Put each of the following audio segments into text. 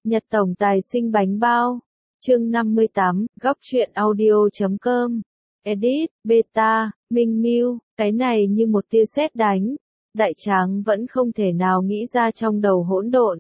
Nhật tổng tài sinh bánh bao. Chương 58, góc truyện audio.com. Edit, beta, Minh Miu, cái này như một tia sét đánh. Đại Tráng vẫn không thể nào nghĩ ra trong đầu hỗn độn.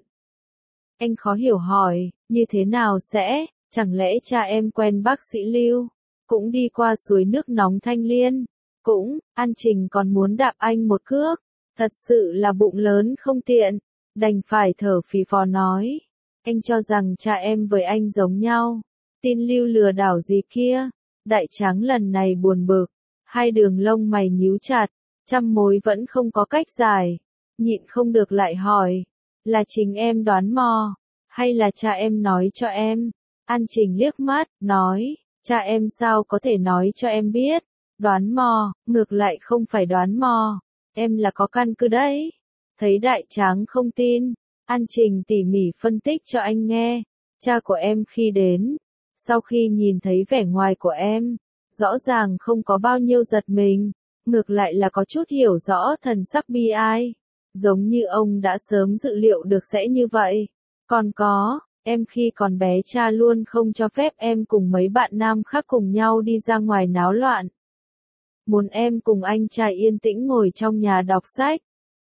Anh khó hiểu hỏi, như thế nào sẽ, chẳng lẽ cha em quen bác sĩ Lưu, cũng đi qua suối nước nóng Thanh Liên, cũng, An Trình còn muốn đạp anh một cước, thật sự là bụng lớn không tiện, đành phải thở phì phò nói. Anh cho rằng cha em với anh giống nhau, tin Lưu lừa đảo gì kia. Đại Tráng lần này buồn bực, hai đường lông mày nhíu chặt, trăm mối vẫn không có cách giải, nhịn không được lại hỏi, là chính em đoán mò, hay là cha em nói cho em? An Trình liếc mắt, nói, cha em sao có thể nói cho em biết, đoán mò, ngược lại không phải đoán mò, em là có căn cứ đấy. Thấy Đại Tráng không tin, An Trình tỉ mỉ phân tích cho anh nghe, cha của em khi đến, sau khi nhìn thấy vẻ ngoài của em, rõ ràng không có bao nhiêu giật mình, ngược lại là có chút hiểu rõ thần sắc bi ai, giống như ông đã sớm dự liệu được sẽ như vậy. Còn có, em khi còn bé cha luôn không cho phép em cùng mấy bạn nam khác cùng nhau đi ra ngoài náo loạn. Muốn em cùng anh trai yên tĩnh ngồi trong nhà đọc sách.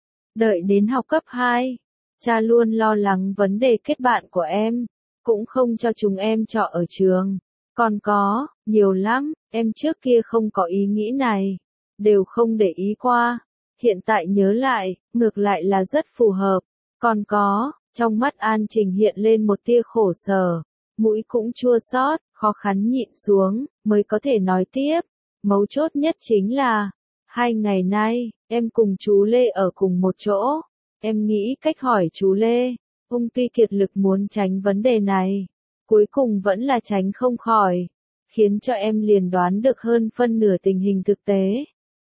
Đợi đến học cấp 2, cha luôn lo lắng vấn đề kết bạn của em, cũng không cho chúng em trọ ở trường. Còn có, nhiều lắm, em trước kia không có ý nghĩ này, đều không để ý qua. Hiện tại nhớ lại, ngược lại là rất phù hợp. Còn có, trong mắt An Trình hiện lên một tia khổ sở, mũi cũng chua xót, khó khăn nhịn xuống, mới có thể nói tiếp. Mấu chốt nhất chính là, 2 ngày nay, em cùng chú Lê ở cùng một chỗ. Em nghĩ cách hỏi chú Lê, ông tuy kiệt lực muốn tránh vấn đề này, cuối cùng vẫn là tránh không khỏi, khiến cho em liền đoán được hơn phân nửa tình hình thực tế.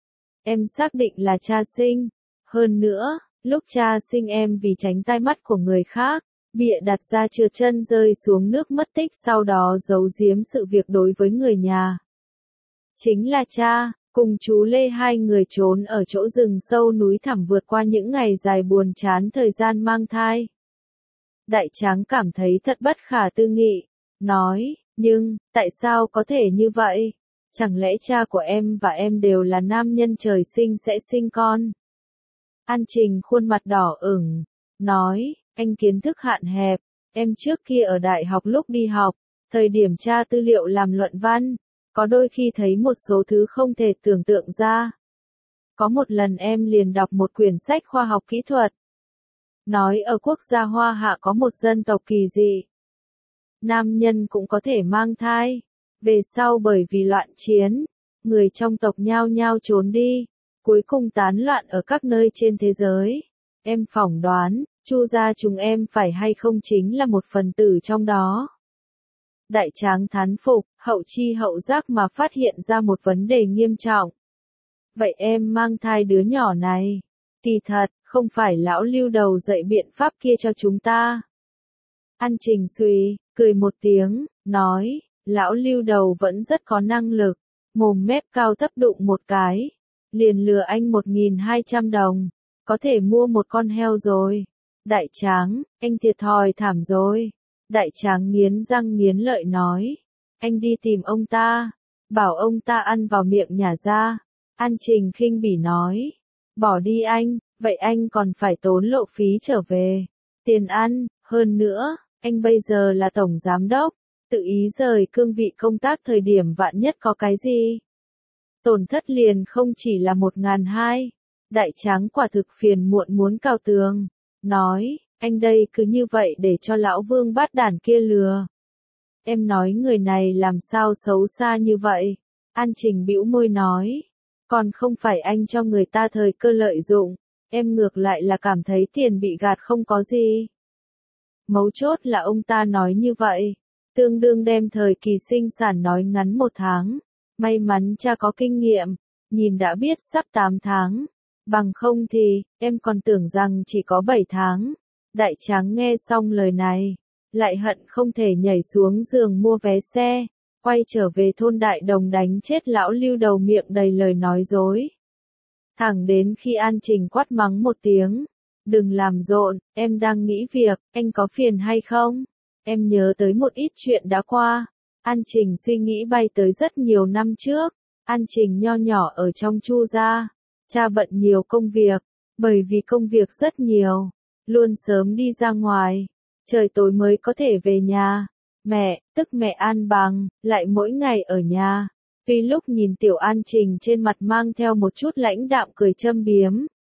Em xác định là cha sinh, hơn nữa, lúc cha sinh em vì tránh tai mắt của người khác, bịa đặt ra trượt chân rơi xuống nước mất tích, sau đó giấu giếm sự việc đối với người nhà. Chính là cha, cùng chú Lê hai người trốn ở chỗ rừng sâu núi thẳm vượt qua những ngày dài buồn chán thời gian mang thai. Đại Tráng cảm thấy thật bất khả tư nghị, nói, nhưng, tại sao có thể như vậy? Chẳng lẽ cha của em và em đều là nam nhân trời sinh sẽ sinh con? An Trình khuôn mặt đỏ ửng, nói, anh kiến thức hạn hẹp, em trước kia ở đại học lúc đi học, thời điểm tra tư liệu làm luận văn, có đôi khi thấy một số thứ không thể tưởng tượng ra. Có một lần em liền đọc một quyển sách khoa học kỹ thuật, nói ở quốc gia Hoa Hạ có một dân tộc kỳ dị. Nam nhân cũng có thể mang thai, về sau bởi vì loạn chiến, người trong tộc nhao nhao trốn đi, cuối cùng tán loạn ở các nơi trên thế giới. Em phỏng đoán, Chu gia chúng em phải hay không chính là một phần tử trong đó. Đại Tráng thán phục, hậu chi hậu giác mà phát hiện ra một vấn đề nghiêm trọng. Vậy em mang thai đứa nhỏ này, kỳ thật, không phải lão Lưu đầu dạy biện pháp kia cho chúng ta. An Trình suy, cười một tiếng, nói, lão Lưu đầu vẫn rất có năng lực, mồm mép cao thấp đụng một cái, liền lừa anh 1.200 đồng, có thể mua một con heo rồi. Đại Tráng, anh thiệt thòi thảm rồi. Đại Tráng nghiến răng nghiến lợi nói, anh đi tìm ông ta, bảo ông ta ăn vào miệng nhả ra. An Trình khinh bỉ nói, bỏ đi anh, vậy anh còn phải tốn lộ phí trở về, tiền ăn, hơn nữa, anh bây giờ là tổng giám đốc, tự ý rời cương vị công tác thời điểm vạn nhất có cái gì. Tổn thất liền không chỉ là 1.200, Đại Tráng quả thực phiền muộn muốn cào tường, nói, anh đây cứ như vậy để cho lão Vương bát đản kia lừa. Em nói người này làm sao xấu xa như vậy? An Trình bĩu môi nói, còn không phải anh cho người ta thời cơ lợi dụng, em ngược lại là cảm thấy tiền bị gạt không có gì. Mấu chốt là ông ta nói như vậy, tương đương đem thời kỳ sinh sản nói ngắn 1 tháng, may mắn cha có kinh nghiệm, nhìn đã biết sắp 8 tháng, bằng không thì, em còn tưởng rằng chỉ có 7 tháng. Đại Tráng nghe xong lời này, lại hận không thể nhảy xuống giường mua vé xe, quay trở về thôn Đại Đồng đánh chết lão Lưu đầu miệng đầy lời nói dối. Thẳng đến khi An Trình quát mắng một tiếng, đừng làm rộn, em đang nghĩ việc, anh có phiền hay không? Em nhớ tới một ít chuyện đã qua. An Trình suy nghĩ bay tới rất nhiều năm trước. An Trình nho nhỏ ở trong Chu gia. Cha bận nhiều công việc. Bởi vì công việc rất nhiều, luôn sớm đi ra ngoài. Trời tối mới có thể về nhà. Mẹ, tức mẹ An Bằng, lại mỗi ngày ở nhà. Tuy lúc nhìn Tiểu An Trình trên mặt mang theo một chút lãnh đạm cười châm biếm.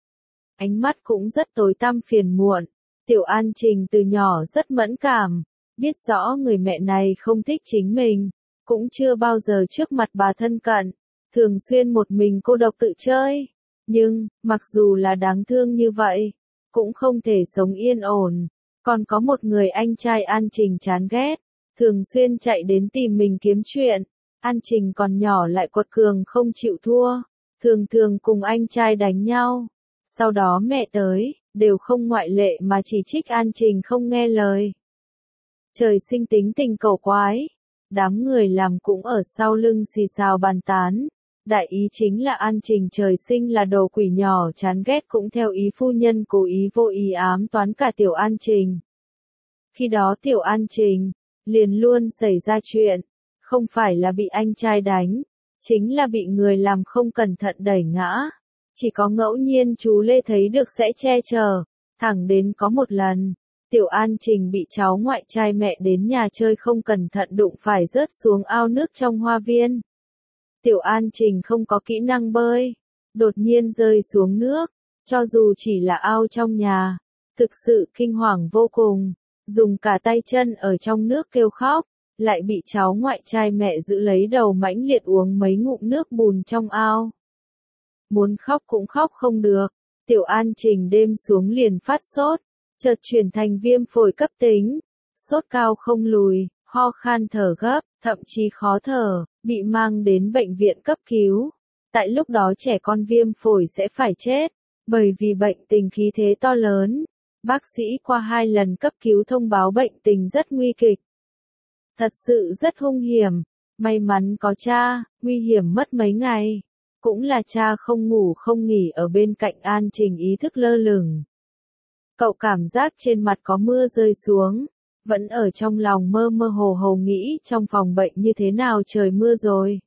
Ánh mắt cũng rất tối tăm phiền muộn. Tiểu An Trình từ nhỏ rất mẫn cảm. Biết rõ người mẹ này không thích chính mình. Cũng chưa bao giờ trước mặt bà thân cận. Thường xuyên một mình cô độc tự chơi. Nhưng, mặc dù là đáng thương như vậy, cũng không thể sống yên ổn. Còn có một người anh trai An Trình chán ghét. Thường xuyên chạy đến tìm mình kiếm chuyện. An Trình còn nhỏ lại quật cường không chịu thua. Thường thường cùng anh trai đánh nhau. Sau đó mẹ tới, đều không ngoại lệ mà chỉ trích An Trình không nghe lời. Trời sinh tính tình cầu quái. Đám người làm cũng ở sau lưng xì xào bàn tán. Đại ý chính là An Trình trời sinh là đồ quỷ nhỏ chán ghét cũng theo ý phu nhân cố ý vô ý ám toán cả Tiểu An Trình. Khi đó Tiểu An Trình, liền luôn xảy ra chuyện. Không phải là bị anh trai đánh, chính là bị người làm không cẩn thận đẩy ngã. Chỉ có ngẫu nhiên chú Lê thấy được sẽ che chở. Thẳng đến có một lần, Tiểu An Trình bị cháu ngoại trai mẹ đến nhà chơi không cẩn thận đụng phải rớt xuống ao nước trong hoa viên. Tiểu An Trình không có kỹ năng bơi, đột nhiên rơi xuống nước, cho dù chỉ là ao trong nhà, thực sự kinh hoàng vô cùng, dùng cả tay chân ở trong nước kêu khóc, lại bị cháu ngoại trai mẹ giữ lấy đầu mãnh liệt uống mấy ngụm nước bùn trong ao. Muốn khóc cũng khóc không được, Tiểu An Trình đêm xuống liền phát sốt, chợt chuyển thành viêm phổi cấp tính, sốt cao không lùi, ho khan thở gấp, thậm chí khó thở, bị mang đến bệnh viện cấp cứu. Tại lúc đó trẻ con viêm phổi sẽ phải chết, bởi vì bệnh tình khí thế to lớn. Bác sĩ qua 2 lần cấp cứu thông báo bệnh tình rất nguy kịch. Thật sự rất hung hiểm, may mắn có cha, nguy hiểm mất mấy ngày. Cũng là cha không ngủ không nghỉ ở bên cạnh An Trình ý thức lơ lửng. Cậu cảm giác trên mặt có mưa rơi xuống. Vẫn ở trong lòng mơ mơ hồ hồ nghĩ trong phòng bệnh như thế nào trời mưa rồi.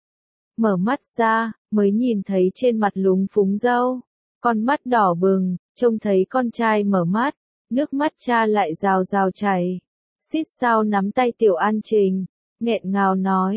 Mở mắt ra, mới nhìn thấy trên mặt lúng phúng râu. Con mắt đỏ bừng, trông thấy con trai mở mắt, nước mắt cha lại rào rào chảy. Xít sao nắm tay Tiểu An Trình, nghẹn ngào nói,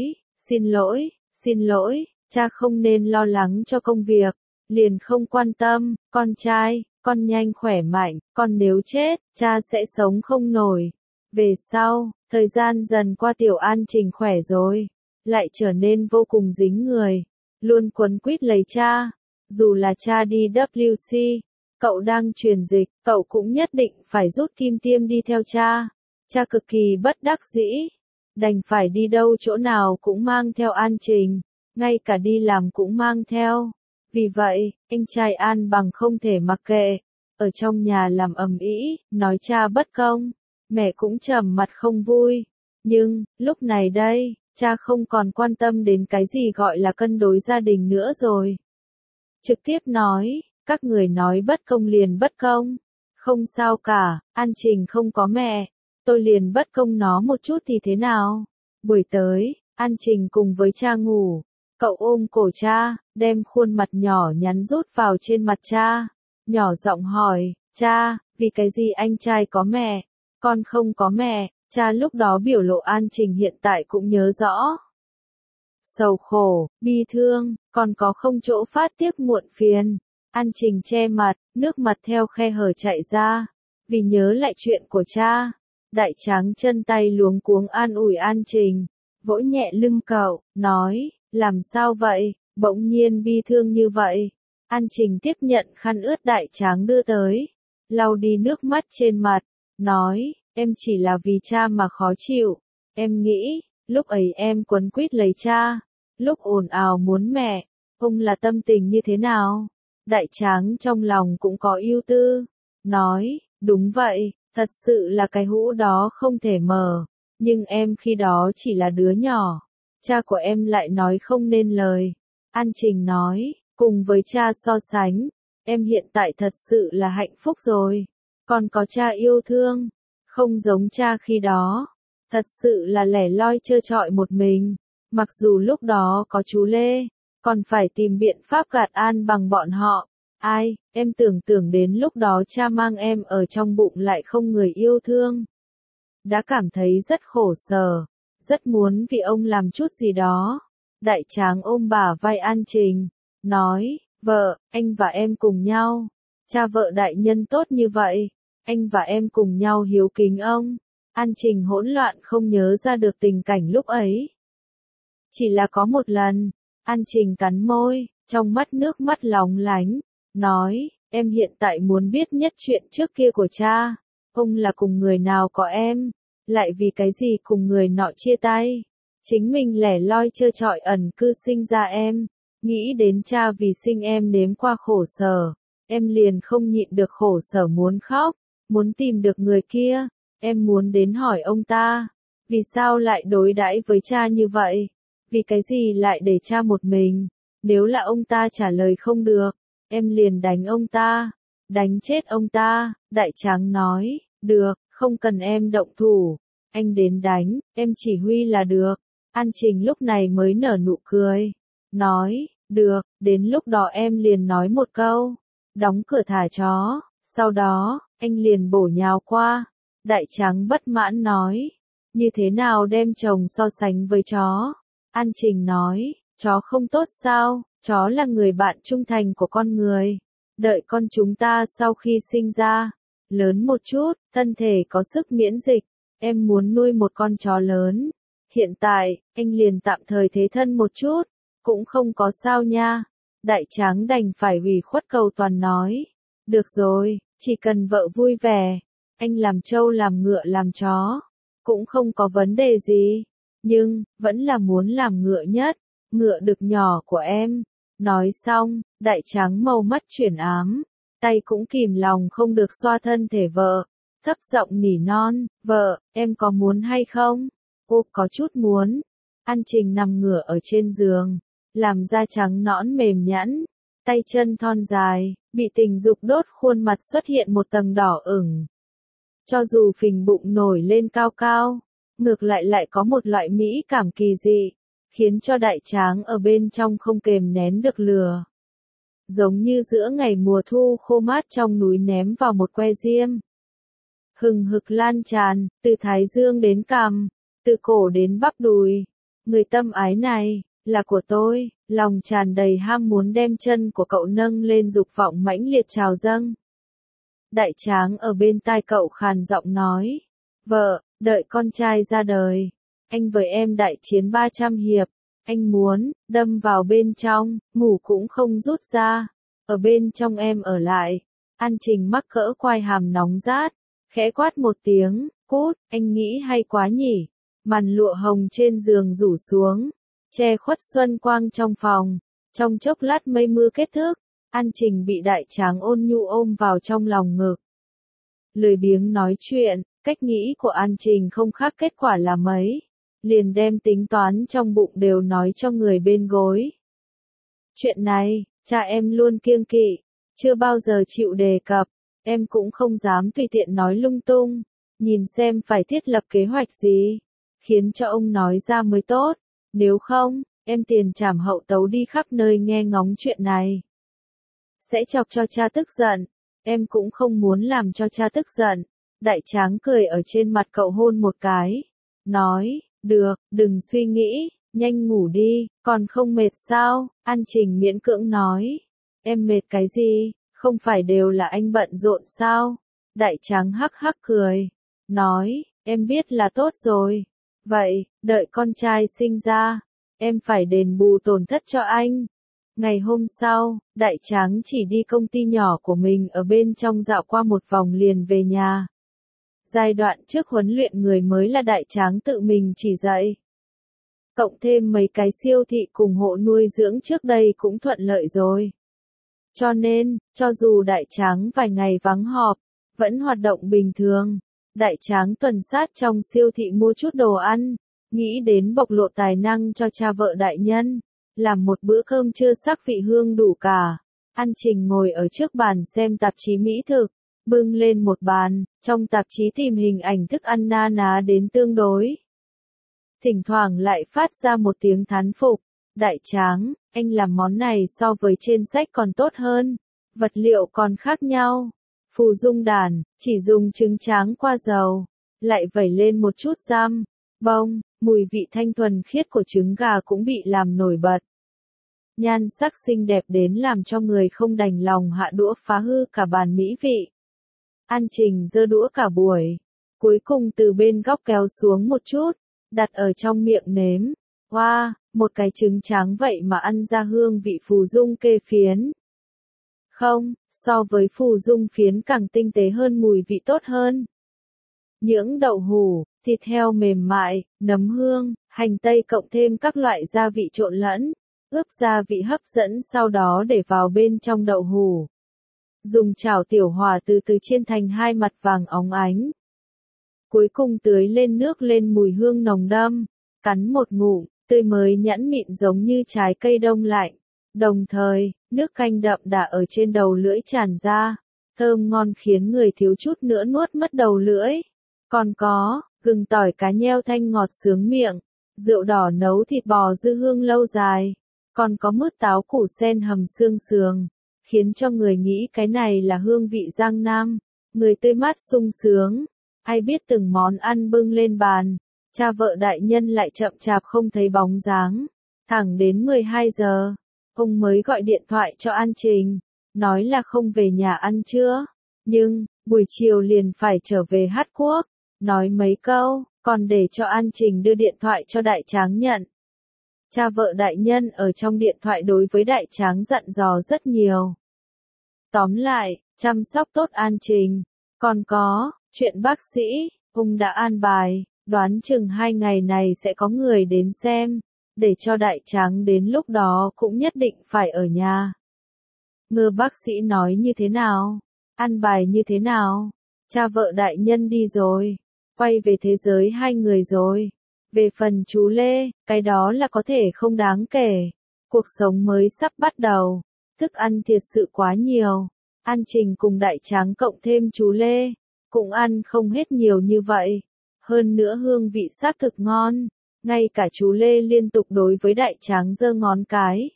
xin lỗi, cha không nên lo lắng cho công việc, liền không quan tâm, con trai, con nhanh khỏe mạnh, con nếu chết, cha sẽ sống không nổi. Về sau, thời gian dần qua Tiểu An Trình khỏe rồi, lại trở nên vô cùng dính người, luôn quấn quýt lấy cha. Dù là cha đi WC, cậu đang truyền dịch, cậu cũng nhất định phải rút kim tiêm đi theo cha. Cha cực kỳ bất đắc dĩ, đành phải đi đâu chỗ nào cũng mang theo An Trình, ngay cả đi làm cũng mang theo. Vì vậy, anh trai An Bằng không thể mặc kệ, ở trong nhà làm ầm ĩ, nói cha bất công. Mẹ cũng trầm mặt không vui. Nhưng, lúc này đây, cha không còn quan tâm đến cái gì gọi là cân đối gia đình nữa rồi. Trực tiếp nói, các người nói bất công liền bất công. Không sao cả, An Trình không có mẹ, tôi liền bất công nó một chút thì thế nào. Buổi tới, An Trình cùng với cha ngủ. Cậu ôm cổ cha, đem khuôn mặt nhỏ nhắn rút vào trên mặt cha. Nhỏ giọng hỏi, cha, vì cái gì anh trai có mẹ? Con không có mẹ. Cha lúc đó biểu lộ An Trình hiện tại cũng nhớ rõ. Sầu khổ, bi thương, còn có không chỗ phát tiếc muộn phiền. An Trình che mặt, nước mặt theo khe hở chảy ra. Vì nhớ lại chuyện của cha, Đại Tráng chân tay luống cuống an ủi An Trình, vỗ nhẹ lưng cậu, nói, làm sao vậy, bỗng nhiên bi thương như vậy. An Trình tiếp nhận khăn ướt Đại Tráng đưa tới, lau đi nước mắt trên mặt, nói, em chỉ là vì cha mà khó chịu. Em nghĩ, lúc ấy em quấn quýt lấy cha, lúc ồn ào muốn mẹ, ông là tâm tình như thế nào? Đại Tráng trong lòng cũng có ưu tư, nói, đúng vậy, thật sự là cái hũ đó không thể mở, nhưng em khi đó chỉ là đứa nhỏ, cha của em lại nói không nên lời. An Trình nói, cùng với cha so sánh, em hiện tại thật sự là hạnh phúc rồi, còn có cha yêu thương. Không giống cha khi đó. Thật sự là lẻ loi trơ trọi một mình. Mặc dù lúc đó có chú Lê, còn phải tìm biện pháp gạt An bằng bọn họ. Ai, em tưởng tượng đến lúc đó cha mang em ở trong bụng lại không người yêu thương. Đã cảm thấy rất khổ sở, rất muốn vì ông làm chút gì đó. Đại tráng ôm bả vai An Trình, nói, vợ, anh và em cùng nhau. Cha vợ đại nhân tốt như vậy, anh và em cùng nhau hiếu kính ông. An Trình hỗn loạn không nhớ ra được tình cảnh lúc ấy. Chỉ là có một lần, An Trình cắn môi, trong mắt nước mắt lóng lánh, nói, em hiện tại muốn biết nhất chuyện trước kia của cha. Ông là cùng người nào có em, lại vì cái gì cùng người nọ chia tay. Chính mình lẻ loi trơ trọi ẩn cư sinh ra em. Nghĩ đến cha vì sinh em nếm qua khổ sở, em liền không nhịn được khổ sở muốn khóc, muốn tìm được người kia. Em muốn đến hỏi ông ta, vì sao lại đối đãi với cha như vậy? Vì cái gì lại để cha một mình? Nếu là ông ta trả lời không được, em liền đánh ông ta, đánh chết ông ta. Đại tráng nói, được, không cần em động thủ, anh đến đánh, em chỉ huy là được. An Trình lúc này mới nở nụ cười, nói, được, đến lúc đó em liền nói một câu, đóng cửa thả chó, sau đó, anh liền bổ nhào qua. Đại tráng bất mãn nói, như thế nào đem chồng so sánh với chó? An Trình nói, chó không tốt sao, chó là người bạn trung thành của con người. Đợi con chúng ta sau khi sinh ra, lớn một chút, thân thể có sức miễn dịch, em muốn nuôi một con chó lớn. Hiện tại, anh liền tạm thời thế thân một chút, cũng không có sao nha. Đại tráng đành phải ủy khuất cầu toàn nói, được rồi, chỉ cần vợ vui vẻ, anh làm trâu làm ngựa làm chó, cũng không có vấn đề gì, nhưng, vẫn là muốn làm ngựa nhất, ngựa đực nhỏ của em. Nói xong, đại tráng màu mắt chuyển ám, tay cũng kìm lòng không được xoa thân thể vợ, thấp giọng nỉ non, vợ, em có muốn hay không? Ô, có chút muốn. An Trình nằm ngửa ở trên giường, làm da trắng nõn mềm nhẵn, tay chân thon dài, bị tình dục đốt khuôn mặt xuất hiện một tầng đỏ ửng. Cho dù phình bụng nổi lên cao cao, ngược lại có một loại mỹ cảm kỳ dị, khiến cho đại tráng ở bên trong không kềm nén được lửa. Giống như giữa ngày mùa thu khô mát trong núi ném vào một que diêm. Hừng hực lan tràn, từ thái dương đến cằm, từ cổ đến bắp đùi. Người tâm ái này, là của tôi, lòng tràn đầy ham muốn đem chân của cậu nâng lên dục vọng mãnh liệt trào dâng. Đại tráng ở bên tai cậu khàn giọng nói, vợ, đợi con trai ra đời, anh với em đại chiến 300 hiệp, anh muốn, đâm vào bên trong, ngủ cũng không rút ra, ở bên trong em ở lại. An Trình mắc cỡ quai hàm nóng rát, khẽ quát một tiếng, cút, anh nghĩ hay quá nhỉ. Màn lụa hồng trên giường rủ xuống, che khuất xuân quang trong phòng. Trong chốc lát mây mưa kết thúc, An Trình bị đại tráng ôn nhu ôm vào trong lòng ngực. Lười biếng nói chuyện, cách nghĩ của An Trình không khác kết quả là mấy. Liền đem tính toán trong bụng đều nói cho người bên gối. Chuyện này, cha em luôn kiêng kỵ, chưa bao giờ chịu đề cập, em cũng không dám tùy tiện nói lung tung, nhìn xem phải thiết lập kế hoạch gì, khiến cho ông nói ra mới tốt, nếu không, em tiền trảm hậu tấu đi khắp nơi nghe ngóng chuyện này. Sẽ chọc cho cha tức giận, em cũng không muốn làm cho cha tức giận. Đại tráng cười ở trên mặt cậu hôn một cái, nói, được, đừng suy nghĩ, nhanh ngủ đi, còn không mệt sao? An Trình miễn cưỡng nói, em mệt cái gì, không phải đều là anh bận rộn sao? Đại tráng hắc hắc cười, nói, em biết là tốt rồi. Vậy, đợi con trai sinh ra, em phải đền bù tổn thất cho anh. Ngày hôm sau, đại tráng chỉ đi công ty nhỏ của mình ở bên trong dạo qua một vòng liền về nhà. Giai đoạn trước huấn luyện người mới là đại tráng tự mình chỉ dạy. Cộng thêm mấy cái siêu thị cùng hộ nuôi dưỡng trước đây cũng thuận lợi rồi. Cho nên, cho dù đại tráng vài ngày vắng họp, vẫn hoạt động bình thường. Đại tráng tuần sát trong siêu thị mua chút đồ ăn, nghĩ đến bộc lộ tài năng cho cha vợ đại nhân, làm một bữa cơm trưa sắc vị hương đủ cả. An Trình ngồi ở trước bàn xem tạp chí mỹ thực, bưng lên một bàn, trong tạp chí tìm hình ảnh thức ăn na ná đến tương đối. Thỉnh thoảng lại phát ra một tiếng thán phục, đại tráng, anh làm món này so với trên sách còn tốt hơn, vật liệu còn khác nhau. Phù dung đàn, chỉ dùng trứng tráng qua dầu, lại vẩy lên một chút giam, bông, mùi vị thanh thuần khiết của trứng gà cũng bị làm nổi bật. Nhan sắc xinh đẹp đến làm cho người không đành lòng hạ đũa phá hư cả bàn mỹ vị. An Trình giơ đũa cả buổi, cuối cùng từ bên góc kéo xuống một chút, đặt ở trong miệng nếm. Wow, một cái trứng tráng vậy mà ăn ra hương vị phù dung kê phiến. Không, so với phù dung phiến càng tinh tế hơn, mùi vị tốt hơn. Những đậu hũ, thịt heo mềm mại, nấm hương, hành tây cộng thêm các loại gia vị trộn lẫn, ướp gia vị hấp dẫn sau đó để vào bên trong đậu hũ. Dùng chảo tiểu hỏa từ từ chiên thành hai mặt vàng óng ánh. Cuối cùng tưới lên nước lên mùi hương nồng đậm, cắn một ngụm, tươi mới nhẵn mịn giống như trái cây đông lạnh. Đồng thời, nước canh đậm đà ở trên đầu lưỡi tràn ra, thơm ngon khiến người thiếu chút nữa nuốt mất đầu lưỡi. Còn có, gừng tỏi cá nheo thanh ngọt sướng miệng, rượu đỏ nấu thịt bò dư hương lâu dài, còn có mứt táo củ sen hầm xương sườn, khiến cho người nghĩ cái này là hương vị Giang Nam, người tươi mát sung sướng. Ai biết từng món ăn bưng lên bàn, cha vợ đại nhân lại chậm chạp không thấy bóng dáng, thẳng đến 12 giờ. Ông mới gọi điện thoại cho An Trình, nói là không về nhà ăn trưa, nhưng, buổi chiều liền phải trở về Hát Quốc, nói mấy câu, còn để cho An Trình đưa điện thoại cho đại tráng nhận. Cha vợ đại nhân ở trong điện thoại đối với đại tráng dặn dò rất nhiều. Tóm lại, chăm sóc tốt An Trình, còn có, chuyện bác sĩ, ông đã an bài, đoán chừng 2 ngày này sẽ có người đến xem. Để cho đại tráng đến lúc đó cũng nhất định phải ở nhà. Ngư bác sĩ nói như thế nào? Ăn bài như thế nào? Cha vợ đại nhân đi rồi. Quay về thế giới hai người rồi. Về phần chú Lê, cái đó là có thể không đáng kể. Cuộc sống mới sắp bắt đầu. Thức ăn thiệt sự quá nhiều. An Trình cùng đại tráng cộng thêm chú Lê. Cũng ăn không hết nhiều như vậy. Hơn nữa hương vị xác thực ngon. Ngay cả chú Lê liên tục đối với đại tráng giơ ngón cái.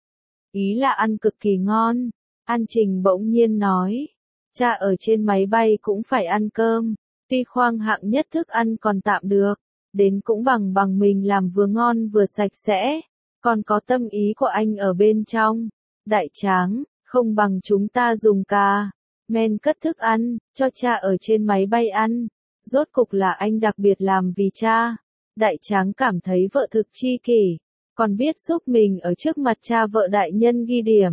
Ý là ăn cực kỳ ngon. An Trình bỗng nhiên nói. Cha ở trên máy bay cũng phải ăn cơm. Tuy khoang hạng nhất thức ăn còn tạm được. Đến cũng bằng mình làm vừa ngon vừa sạch sẽ. Còn có tâm ý của anh ở bên trong. Đại tráng, không bằng chúng ta dùng cà men cất thức ăn, cho cha ở trên máy bay ăn. Rốt cục là anh đặc biệt làm vì cha. Đại tráng cảm thấy vợ thực chi kỷ, còn biết giúp mình ở trước mặt cha vợ đại nhân ghi điểm.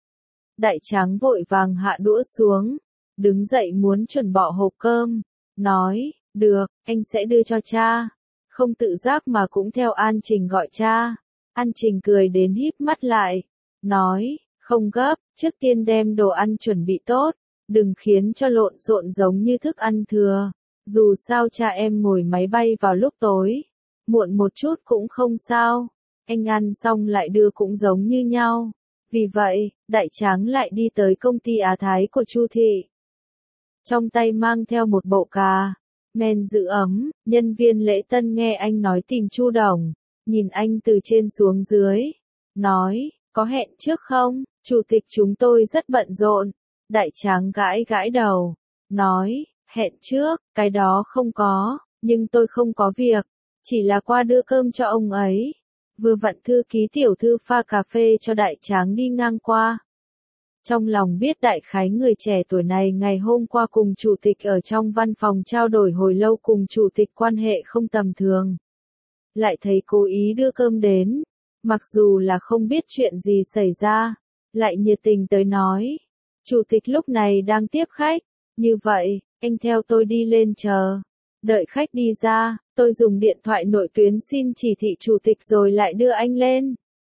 Đại tráng vội vàng hạ đũa xuống, đứng dậy muốn chuẩn bỏ hộp cơm, nói, được, anh sẽ đưa cho cha. Không tự giác mà cũng theo An Trình gọi cha. An Trình cười đến híp mắt lại, nói, không gấp, trước tiên đem đồ ăn chuẩn bị tốt, đừng khiến cho lộn xộn giống như thức ăn thừa. Dù sao cha em ngồi máy bay vào lúc tối, muộn một chút cũng không sao, anh ăn xong lại đưa cũng giống như nhau. Vì vậy, đại tráng lại đi tới công ty Á Thái của Chu Thị. Trong tay mang theo một bộ cà men giữ ấm, nhân viên lễ tân nghe anh nói tìm Chu Đồng, nhìn anh từ trên xuống dưới, nói, có hẹn trước không, chủ tịch chúng tôi rất bận rộn. Đại tráng gãi gãi đầu, nói, hẹn trước, cái đó không có, nhưng tôi không có việc, chỉ là qua đưa cơm cho ông ấy. Vừa vặn thư ký tiểu thư pha cà phê cho đại tráng đi ngang qua. Trong lòng biết đại khái người trẻ tuổi này ngày hôm qua cùng chủ tịch ở trong văn phòng trao đổi hồi lâu, cùng chủ tịch quan hệ không tầm thường. Lại thấy cố ý đưa cơm đến, mặc dù là không biết chuyện gì xảy ra, lại nhiệt tình tới nói. Chủ tịch lúc này đang tiếp khách, như vậy, anh theo tôi đi lên chờ. Đợi khách đi ra, tôi dùng điện thoại nội tuyến xin chỉ thị chủ tịch rồi lại đưa anh lên.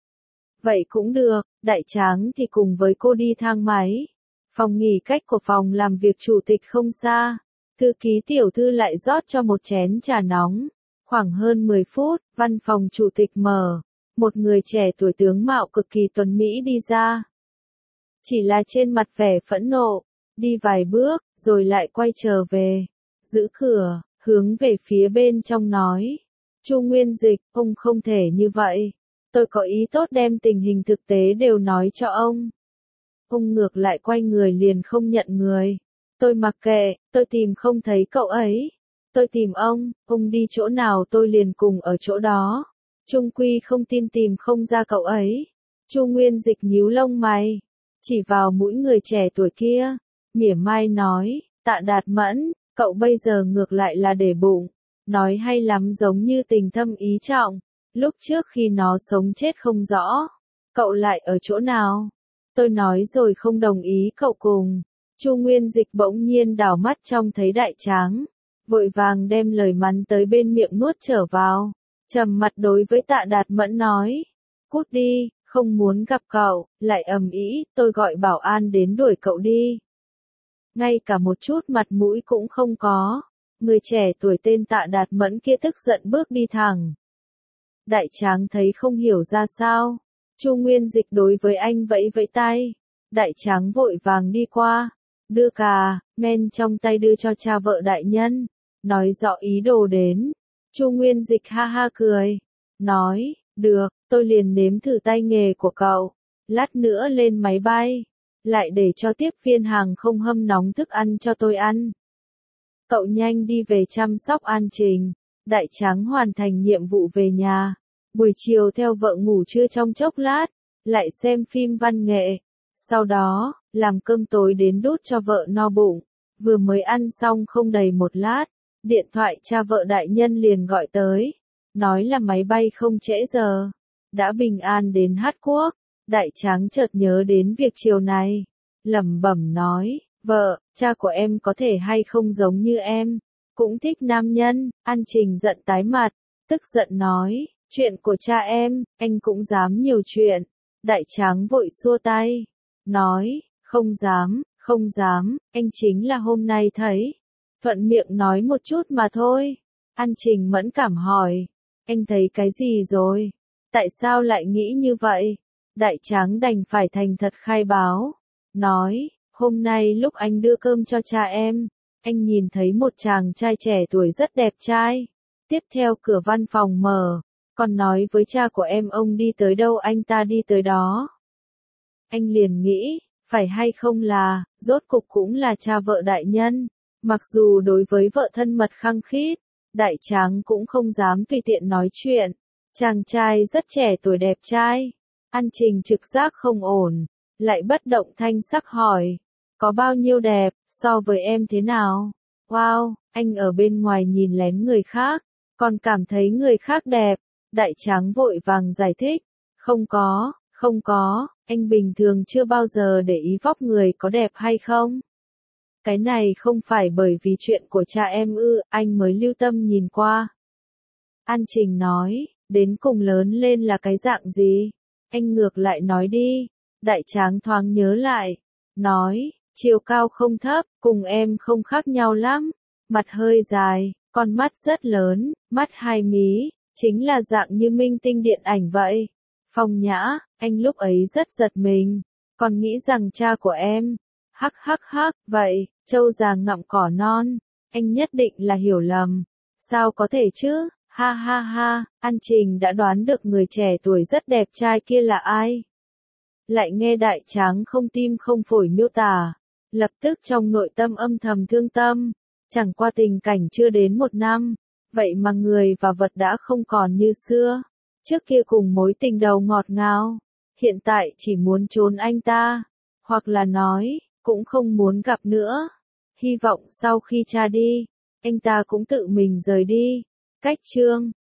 Vậy cũng được, đại tráng thì cùng với cô đi thang máy. Phòng nghỉ cách của phòng làm việc chủ tịch không xa. Thư ký tiểu thư lại rót cho một chén trà nóng. Khoảng hơn 10 phút, văn phòng chủ tịch mở. Một người trẻ tuổi tướng mạo cực kỳ tuấn mỹ đi ra. Chỉ là trên mặt vẻ phẫn nộ. đi vài bước, rồi lại quay trở về, giữ cửa, hướng về phía bên trong nói. Chu Nguyên Dịch, ông không thể như vậy. Tôi có ý tốt đem tình hình thực tế đều nói cho ông. Ông ngược lại quay người liền không nhận người. Tôi mặc kệ, tôi tìm không thấy cậu ấy. Tôi tìm ông đi chỗ nào tôi liền cùng ở chỗ đó. Trung quy không tin tìm không ra cậu ấy. Chu Nguyên Dịch nhíu lông mày, chỉ vào mũi người trẻ tuổi kia, mỉa mai nói, Tạ Đạt Mẫn, cậu bây giờ ngược lại là để bụng, nói hay lắm giống như tình thâm ý trọng, lúc trước khi nó sống chết không rõ, cậu lại ở chỗ nào? Tôi nói rồi không đồng ý cậu cùng. Chu Nguyên Dịch bỗng nhiên đảo mắt trông thấy Đại Tráng, vội vàng đem lời mắng tới bên miệng nuốt trở vào, trầm mặt đối với Tạ Đạt Mẫn nói, cút đi, không muốn gặp cậu, lại ầm ĩ, tôi gọi bảo an đến đuổi cậu đi. Ngay cả một chút mặt mũi cũng không có. Người trẻ tuổi tên Tạ Đạt Mẫn kia tức giận bước đi thẳng. Đại Tráng thấy không hiểu ra sao. Chu Nguyên Dịch đối với anh vẫy vẫy tay. Đại Tráng vội vàng đi qua, đưa cà men trong tay đưa cho cha vợ đại nhân, nói rõ ý đồ đến. Chu Nguyên Dịch ha ha cười, nói, được, tôi liền nếm thử tay nghề của cậu, lát nữa lên máy bay, lại để cho tiếp viên hàng không hâm nóng thức ăn cho tôi ăn. Cậu nhanh đi về chăm sóc An Trình. Đại Tráng hoàn thành nhiệm vụ về nhà, buổi chiều theo vợ ngủ trưa trong chốc lát, lại xem phim văn nghệ, sau đó, làm cơm tối đến đút cho vợ no bụng, vừa mới ăn xong không đầy một lát, điện thoại cha vợ đại nhân liền gọi tới, nói là máy bay không trễ giờ, đã bình an đến Hát Quốc. Đại Tráng chợt nhớ đến việc chiều này, lẩm bẩm nói, vợ, cha của em có thể hay không giống như em, cũng thích nam nhân. An Trình giận tái mặt, tức giận nói, chuyện của cha em, anh cũng dám nhiều chuyện. Đại Tráng vội xua tay, nói, không dám, anh chính là hôm nay thấy, thuận miệng nói một chút mà thôi. An Trình mẫn cảm hỏi, anh thấy cái gì rồi? Tại sao lại nghĩ như vậy? Đại Tráng đành phải thành thật khai báo, nói, hôm nay lúc anh đưa cơm cho cha em, anh nhìn thấy một chàng trai trẻ tuổi rất đẹp trai. Tiếp theo cửa văn phòng mở, còn nói với cha của em ông đi tới đâu anh ta đi tới đó. Anh liền nghĩ, phải hay không là, rốt cục cũng là cha vợ đại nhân. Mặc dù đối với vợ thân mật khăng khít, Đại Tráng cũng không dám tùy tiện nói chuyện. Chàng trai rất trẻ tuổi đẹp trai. An Trình trực giác không ổn, lại bất động thanh sắc hỏi, có bao nhiêu đẹp, so với em thế nào? Wow, anh ở bên ngoài nhìn lén người khác, còn cảm thấy người khác đẹp. Đại Tráng vội vàng giải thích, không có, anh bình thường chưa bao giờ để ý vóc người có đẹp hay không. Cái này không phải bởi vì chuyện của cha em ư, anh mới lưu tâm nhìn qua. An Trình nói, đến cùng lớn lên là cái dạng gì? Anh ngược lại nói đi. Đại Tráng thoáng nhớ lại, nói, chiều cao không thấp, cùng em không khác nhau lắm. Mặt hơi dài, con mắt rất lớn, mắt hai mí, chính là dạng như minh tinh điện ảnh vậy. Phong nhã, anh lúc ấy rất giật mình, còn nghĩ rằng cha của em. Hắc, vậy, trâu già ngậm cỏ non, anh nhất định là hiểu lầm. Sao có thể chứ? Ha ha ha, An Trình đã đoán được người trẻ tuổi rất đẹp trai kia là ai. Lại nghe Đại Tráng không tim không phổi miêu tả, lập tức trong nội tâm âm thầm thương tâm. Chẳng qua tình cảnh chưa đến 1 năm, vậy mà người và vật đã không còn như xưa. Trước kia cùng mối tình đầu ngọt ngào, hiện tại chỉ muốn trốn anh ta, hoặc là nói, cũng không muốn gặp nữa. Hy vọng sau khi cha đi, anh ta cũng tự mình rời đi. Cách chương